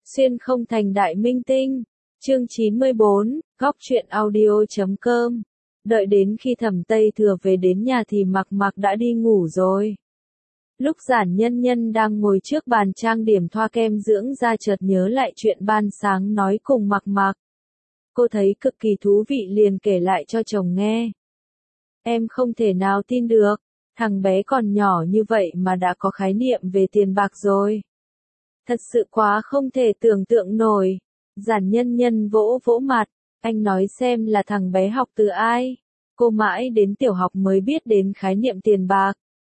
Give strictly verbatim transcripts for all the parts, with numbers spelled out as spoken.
Xuyên không thành đại minh tinh. Chương chín mươi bốn, góc truyện audio chấm com. Đợi đến khi Thẩm Tây Thừa về đến nhà thì Mặc Mặc đã đi ngủ rồi. Lúc Giản Nhân Nhân đang ngồi trước bàn trang điểm thoa kem dưỡng da chợt nhớ lại chuyện ban sáng nói cùng Mặc Mặc. Cô thấy cực kỳ thú vị liền kể lại cho chồng nghe. Em không thể nào tin được, thằng bé còn nhỏ như vậy mà đã có khái niệm về tiền bạc rồi. Thật sự quá không thể tưởng tượng nổi. Giản Nhân Nhân vỗ vỗ mặt, anh nói xem là thằng bé học từ ai. Cô mãi đến tiểu học mới biết đến khái niệm tiền bạc.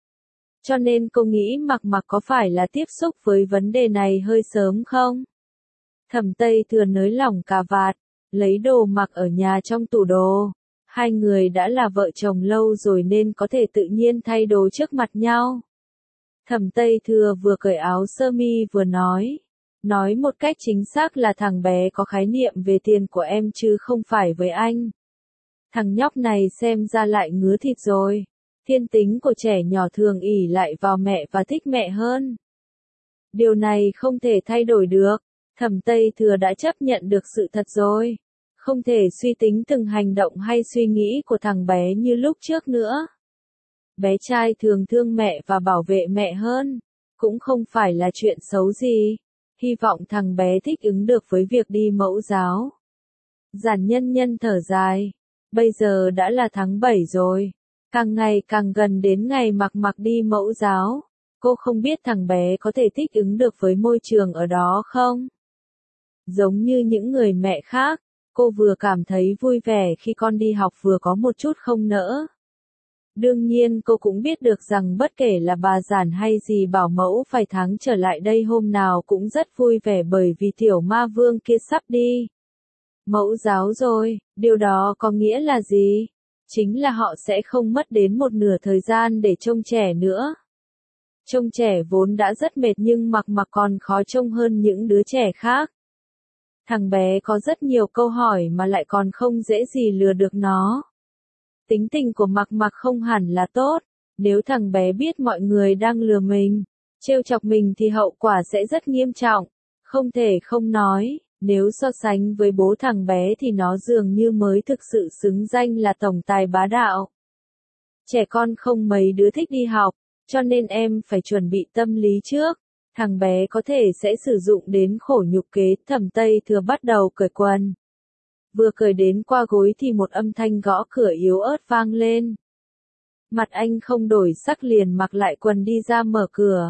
Cho nên cô nghĩ Mặc Mặc có phải là tiếp xúc với vấn đề này hơi sớm không? Thẩm Tây Thừa nới lỏng cà vạt, lấy đồ mặc ở nhà trong tủ đồ. Hai người đã là vợ chồng lâu rồi nên có thể tự nhiên thay đồ trước mặt nhau. Thẩm Tây Thừa vừa cởi áo sơ mi vừa nói. Nói một cách chính xác là thằng bé có khái niệm về tiền của em chứ không phải với anh. Thằng nhóc này xem ra lại ngứa thịt rồi. Thiên tính của trẻ nhỏ thường ỷ lại vào mẹ và thích mẹ hơn. Điều này không thể thay đổi được. Thẩm Tây Thừa đã chấp nhận được sự thật rồi. Không thể suy tính từng hành động hay suy nghĩ của thằng bé như lúc trước nữa. Bé trai thường thương mẹ và bảo vệ mẹ hơn. Cũng không phải là chuyện xấu gì. Hy vọng thằng bé thích ứng được với việc đi mẫu giáo. Giản Nhân Nhân thở dài. Bây giờ đã là tháng bảy rồi. Càng ngày càng gần đến ngày Mặc Mặc đi mẫu giáo. Cô không biết thằng bé có thể thích ứng được với môi trường ở đó không? Giống như những người mẹ khác, cô vừa cảm thấy vui vẻ khi con đi học vừa có một chút không nỡ. Đương nhiên cô cũng biết được rằng bất kể là bà Giản hay gì bảo mẫu phải tháng trở lại đây hôm nào cũng rất vui vẻ bởi vì tiểu ma vương kia sắp đi mẫu giáo rồi. Điều đó có nghĩa là gì? Chính là họ sẽ không mất đến một nửa thời gian để trông trẻ nữa. Trông trẻ vốn đã rất mệt nhưng Mặc Mặc còn khó trông hơn những đứa trẻ khác. Thằng bé có rất nhiều câu hỏi mà lại còn không dễ gì lừa được nó. Tính tình của Mặc Mặc không hẳn là tốt. Nếu thằng bé biết mọi người đang lừa mình, trêu chọc mình thì hậu quả sẽ rất nghiêm trọng. Không thể không nói, nếu so sánh với bố thằng bé thì nó dường như mới thực sự xứng danh là tổng tài bá đạo. Trẻ con không mấy đứa thích đi học, cho nên em phải chuẩn bị tâm lý trước. Thằng bé có thể sẽ sử dụng đến khổ nhục kế. Thẩm Tây Thừa bắt đầu cởi quần. Vừa cởi đến qua gối thì một âm thanh gõ cửa yếu ớt vang lên. Mặt anh không đổi sắc liền mặc lại quần đi ra mở cửa.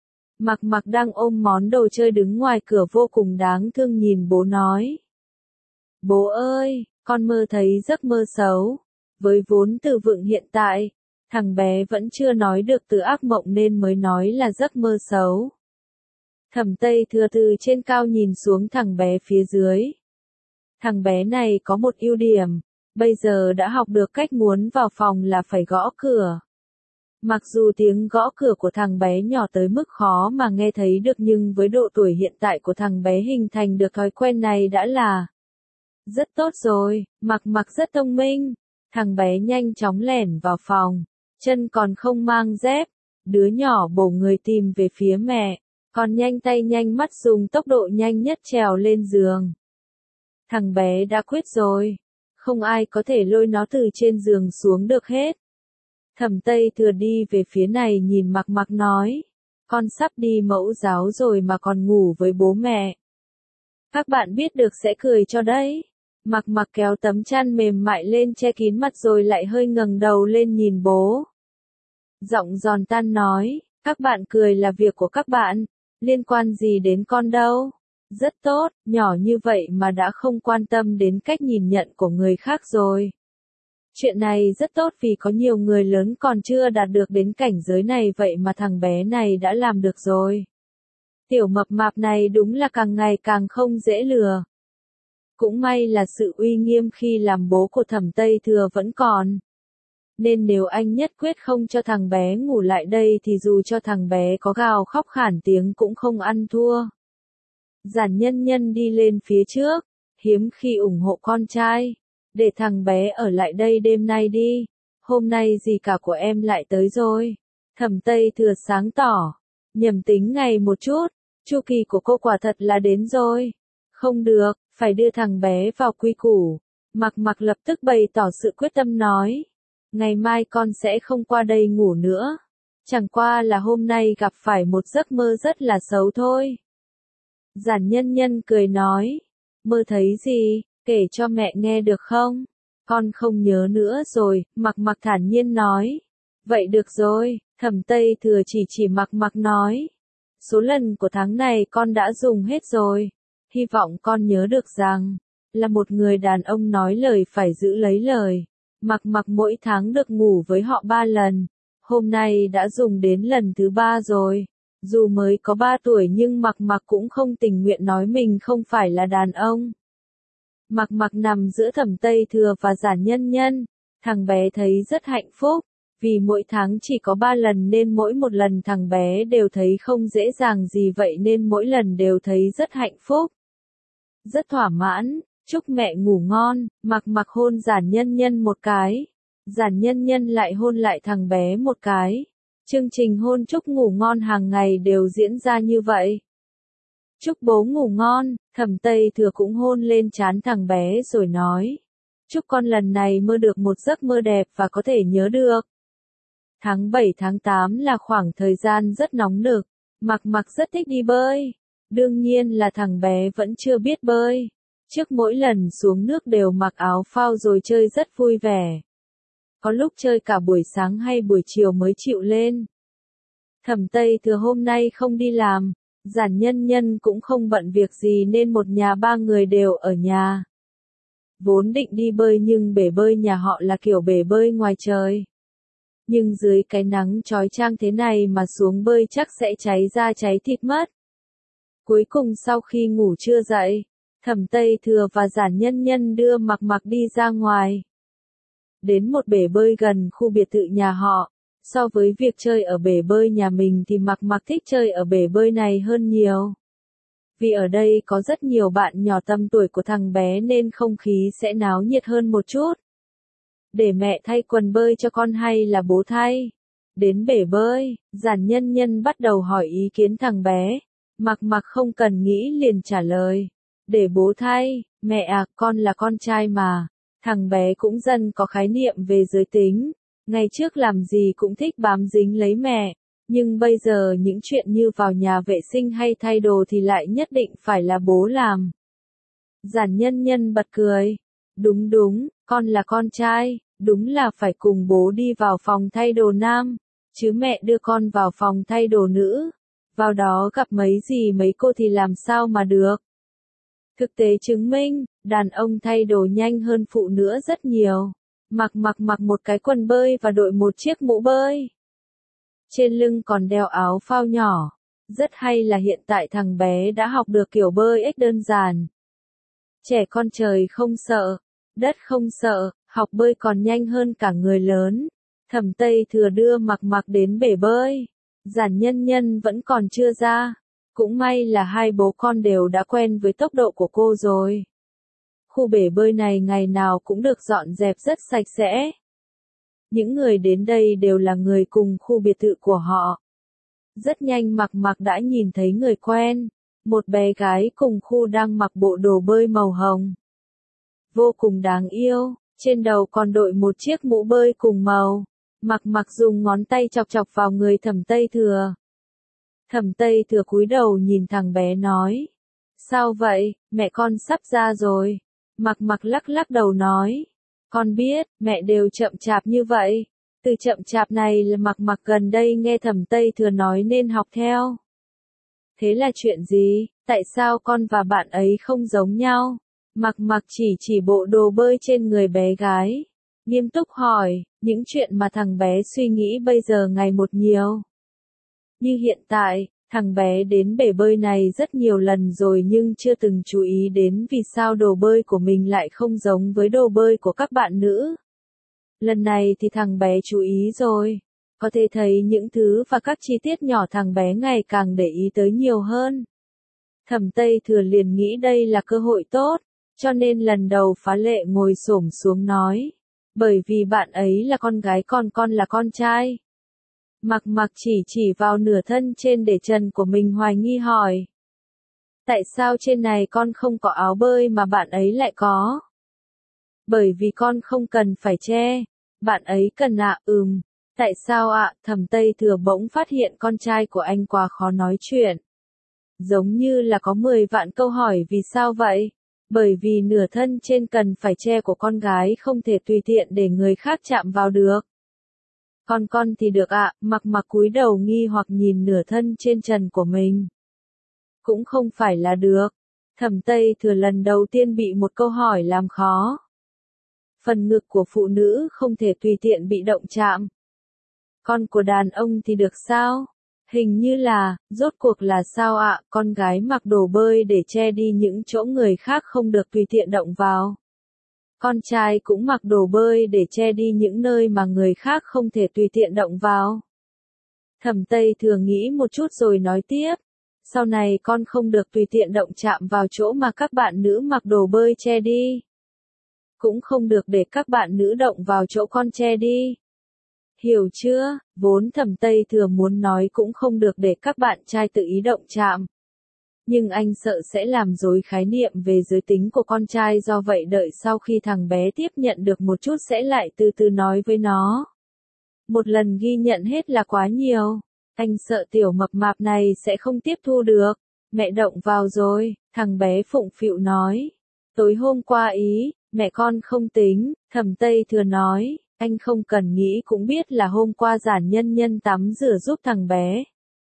Mặc Mặc đang ôm món đồ chơi đứng ngoài cửa vô cùng đáng thương nhìn bố nói. Bố ơi, con mơ thấy giấc mơ xấu. Với vốn từ vựng hiện tại, thằng bé vẫn chưa nói được từ ác mộng nên mới nói là giấc mơ xấu. Thẩm Tây Thừa từ trên cao nhìn xuống thằng bé phía dưới. Thằng bé này có một ưu điểm, bây giờ đã học được cách muốn vào phòng là phải gõ cửa. Mặc dù tiếng gõ cửa của thằng bé nhỏ tới mức khó mà nghe thấy được nhưng với độ tuổi hiện tại của thằng bé hình thành được thói quen này đã là rất tốt rồi. Mặc Mặc rất thông minh. Thằng bé nhanh chóng lẻn vào phòng, chân còn không mang dép. Đứa nhỏ bổ người tìm về phía mẹ, còn nhanh tay nhanh mắt dùng tốc độ nhanh nhất trèo lên giường. Thằng bé đã quyết rồi, không ai có thể lôi nó từ trên giường xuống được hết. Thẩm Tây Thừa đi về phía này nhìn Mặc Mặc nói, con sắp đi mẫu giáo rồi mà còn ngủ với bố mẹ. Các bạn biết được sẽ cười cho đấy. Mặc Mặc kéo tấm chăn mềm mại lên che kín mặt rồi lại hơi ngẩng đầu lên nhìn bố. Giọng giòn tan nói, các bạn cười là việc của các bạn, liên quan gì đến con đâu. Rất tốt, nhỏ như vậy mà đã không quan tâm đến cách nhìn nhận của người khác rồi. Chuyện này rất tốt vì có nhiều người lớn còn chưa đạt được đến cảnh giới này vậy mà thằng bé này đã làm được rồi. Tiểu mập mạp này đúng là càng ngày càng không dễ lừa. Cũng may là sự uy nghiêm khi làm bố của Thẩm Tây Thừa vẫn còn. Nên nếu anh nhất quyết không cho thằng bé ngủ lại đây thì dù cho thằng bé có gào khóc khản tiếng cũng không ăn thua. Giản Nhân Nhân đi lên phía trước, hiếm khi ủng hộ con trai. Để thằng bé ở lại đây đêm nay đi. Hôm nay dì cả của em lại tới rồi. Thẩm Tây Thừa sáng tỏ. Nhầm tính ngày một chút. Chu kỳ của cô quả thật là đến rồi. Không được, phải đưa thằng bé vào quy củ. Mặc Mặc lập tức bày tỏ sự quyết tâm nói. Ngày mai con sẽ không qua đây ngủ nữa. Chẳng qua là hôm nay gặp phải một giấc mơ rất là xấu thôi. Giản Nhân Nhân cười nói. Mơ thấy gì, kể cho mẹ nghe được không? Con không nhớ nữa rồi, Mặc Mặc thản nhiên nói. Vậy được rồi, Thẩm Tây Thừa chỉ chỉ Mặc Mặc nói. Số lần của tháng này con đã dùng hết rồi. Hy vọng con nhớ được rằng, là một người đàn ông nói lời phải giữ lấy lời. Mặc Mặc mỗi tháng được ngủ với họ ba lần. Hôm nay đã dùng đến lần thứ ba rồi. Dù mới có ba tuổi nhưng Mặc Mặc cũng không tình nguyện nói mình không phải là đàn ông. Mặc Mặc nằm giữa Thẩm Tây Thừa và Giản Nhân Nhân. Thằng bé thấy rất hạnh phúc. Vì mỗi tháng chỉ có ba lần nên mỗi một lần thằng bé đều thấy không dễ dàng gì vậy nên mỗi lần đều thấy rất hạnh phúc. Rất thỏa mãn, chúc mẹ ngủ ngon, Mặc Mặc hôn Giản Nhân Nhân một cái. Giản Nhân Nhân lại hôn lại thằng bé một cái. Chương trình hôn chúc ngủ ngon hàng ngày đều diễn ra như vậy. Chúc bố ngủ ngon, Thẩm Tây Thừa cũng hôn lên trán thằng bé rồi nói. Chúc con lần này mơ được một giấc mơ đẹp và có thể nhớ được. Tháng bảy tháng tám là khoảng thời gian rất nóng nực. Mặc Mặc rất thích đi bơi. Đương nhiên là thằng bé vẫn chưa biết bơi. Trước mỗi lần xuống nước đều mặc áo phao rồi chơi rất vui vẻ. Có lúc chơi cả buổi sáng hay buổi chiều mới chịu lên. Thẩm Tây Thừa hôm nay không đi làm. Giản Nhân Nhân cũng không bận việc gì nên một nhà ba người đều ở nhà. Vốn định đi bơi nhưng bể bơi nhà họ là kiểu bể bơi ngoài trời. Nhưng dưới cái nắng chói chang thế này mà xuống bơi chắc sẽ cháy da cháy thịt mất. Cuối cùng sau khi ngủ trưa dậy, Thẩm Tây Thừa và Giản Nhân Nhân đưa Mặc Mặc đi ra ngoài. Đến một bể bơi gần khu biệt thự nhà họ. So với việc chơi ở bể bơi nhà mình thì Mặc Mặc thích chơi ở bể bơi này hơn nhiều. Vì ở đây có rất nhiều bạn nhỏ tầm tuổi của thằng bé nên không khí sẽ náo nhiệt hơn một chút. Để mẹ thay quần bơi cho con hay là bố thay? Đến bể bơi, Giản Nhân Nhân bắt đầu hỏi ý kiến thằng bé. Mặc Mặc không cần nghĩ liền trả lời. Để bố thay, mẹ à, con là con trai mà. Thằng bé cũng dần có khái niệm về giới tính. Ngày trước làm gì cũng thích bám dính lấy mẹ. Nhưng bây giờ những chuyện như vào nhà vệ sinh hay thay đồ thì lại nhất định phải là bố làm. Giản Nhân Nhân bật cười. Đúng đúng, con là con trai, đúng là phải cùng bố đi vào phòng thay đồ nam, chứ mẹ đưa con vào phòng thay đồ nữ. Vào đó gặp mấy gì mấy cô thì làm sao mà được. Thực tế chứng minh, đàn ông thay đồ nhanh hơn phụ nữ rất nhiều. Mặc Mặc mặc một cái quần bơi và đội một chiếc mũ bơi. Trên lưng còn đeo áo phao nhỏ. Rất hay là hiện tại thằng bé đã học được kiểu bơi ếch đơn giản. Trẻ con trời không sợ, đất không sợ, học bơi còn nhanh hơn cả người lớn. Thẩm Tây Thừa đưa Mặc Mặc đến bể bơi. Giản Nhân Nhân vẫn còn chưa ra. Cũng may là hai bố con đều đã quen với tốc độ của cô rồi. Khu bể bơi này ngày nào cũng được dọn dẹp rất sạch sẽ. Những người đến đây đều là người cùng khu biệt thự của họ. Rất nhanh Mặc Mặc đã nhìn thấy người quen. Một bé gái cùng khu đang mặc bộ đồ bơi màu hồng. Vô cùng đáng yêu, trên đầu còn đội một chiếc mũ bơi cùng màu. Mặc Mặc dùng ngón tay chọc chọc vào người Thẩm Tây Thừa. Thẩm Tây Thừa cúi đầu nhìn thằng bé nói. Sao vậy, mẹ con sắp ra rồi. Mặc Mặc lắc lắc đầu nói. Con biết, mẹ đều chậm chạp như vậy. Từ chậm chạp này là Mặc Mặc gần đây nghe Thẩm Tây Thừa nói nên học theo. Thế là chuyện gì, tại sao con và bạn ấy không giống nhau? Mặc Mặc chỉ chỉ bộ đồ bơi trên người bé gái. Nghiêm túc hỏi, những chuyện mà thằng bé suy nghĩ bây giờ ngày một nhiều. Như hiện tại, thằng bé đến bể bơi này rất nhiều lần rồi nhưng chưa từng chú ý đến vì sao đồ bơi của mình lại không giống với đồ bơi của các bạn nữ. Lần này thì thằng bé chú ý rồi. Có thể thấy những thứ và các chi tiết nhỏ thằng bé ngày càng để ý tới nhiều hơn. Thẩm Tây Thừa liền nghĩ đây là cơ hội tốt, cho nên lần đầu phá lệ ngồi xổm xuống nói. Bởi vì bạn ấy là con gái còn con là con trai. Mặc Mặc chỉ chỉ vào nửa thân trên để trần của mình hoài nghi hỏi. Tại sao trên này con không có áo bơi mà bạn ấy lại có? Bởi vì con không cần phải che. Bạn ấy cần ạ, à, ừm. Tại sao ạ? À? Thẩm Tây Thừa bỗng phát hiện con trai của anh quá khó nói chuyện. Giống như là có mười vạn câu hỏi vì sao vậy? Bởi vì nửa thân trên cần phải che của con gái không thể tùy tiện để người khác chạm vào được. Còn con thì được ạ, à, Mặc Mặc cúi đầu nghi hoặc nhìn nửa thân trên trần của mình. Cũng không phải là được. Thẩm Tây Thừa lần đầu tiên bị một câu hỏi làm khó. Phần ngực của phụ nữ không thể tùy tiện bị động chạm. Con của đàn ông thì được sao? Hình như là, rốt cuộc là sao ạ? À? Con gái mặc đồ bơi để che đi những chỗ người khác không được tùy tiện động vào. Con trai cũng mặc đồ bơi để che đi những nơi mà người khác không thể tùy tiện động vào. Thẩm Tây Thừa nghĩ một chút rồi nói tiếp. Sau này con không được tùy tiện động chạm vào chỗ mà các bạn nữ mặc đồ bơi che đi. Cũng không được để các bạn nữ động vào chỗ con che đi. Hiểu chưa? Vốn Thẩm Tây Thừa muốn nói cũng không được để các bạn trai tự ý động chạm. Nhưng anh sợ sẽ làm rối khái niệm về giới tính của con trai, do vậy đợi sau khi thằng bé tiếp nhận được một chút sẽ lại từ từ nói với nó. Một lần ghi nhận hết là quá nhiều. Anh sợ tiểu mập mạp này sẽ không tiếp thu được. Mẹ động vào rồi, thằng bé phụng phịu nói. Tối hôm qua ý, mẹ con không tính, Thẩm Tây Thừa nói. Anh không cần nghĩ cũng biết là hôm qua Giản Nhân Nhân tắm rửa giúp thằng bé.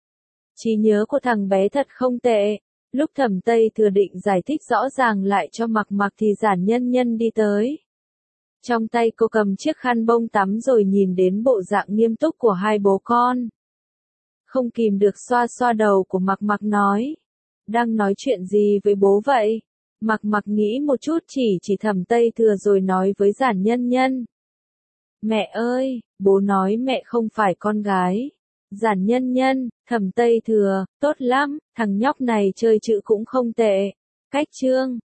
Trí nhớ của thằng bé thật không tệ. Lúc Thẩm Tây Thừa định giải thích rõ ràng lại cho Mặc Mặc thì Giản Nhân Nhân đi tới. Trong tay cô cầm chiếc khăn bông tắm rồi nhìn đến bộ dạng nghiêm túc của hai bố con. Không kìm được xoa xoa đầu của Mặc Mặc nói. Đang nói chuyện gì với bố vậy? Mặc Mặc nghĩ một chút chỉ chỉ Thẩm Tây Thừa rồi nói với Giản Nhân Nhân. Mẹ ơi, bố nói mẹ không phải con gái. Giản Nhân Nhân, Thẩm Tây Thừa, tốt lắm, thằng nhóc này chơi chữ cũng không tệ. Cách chương.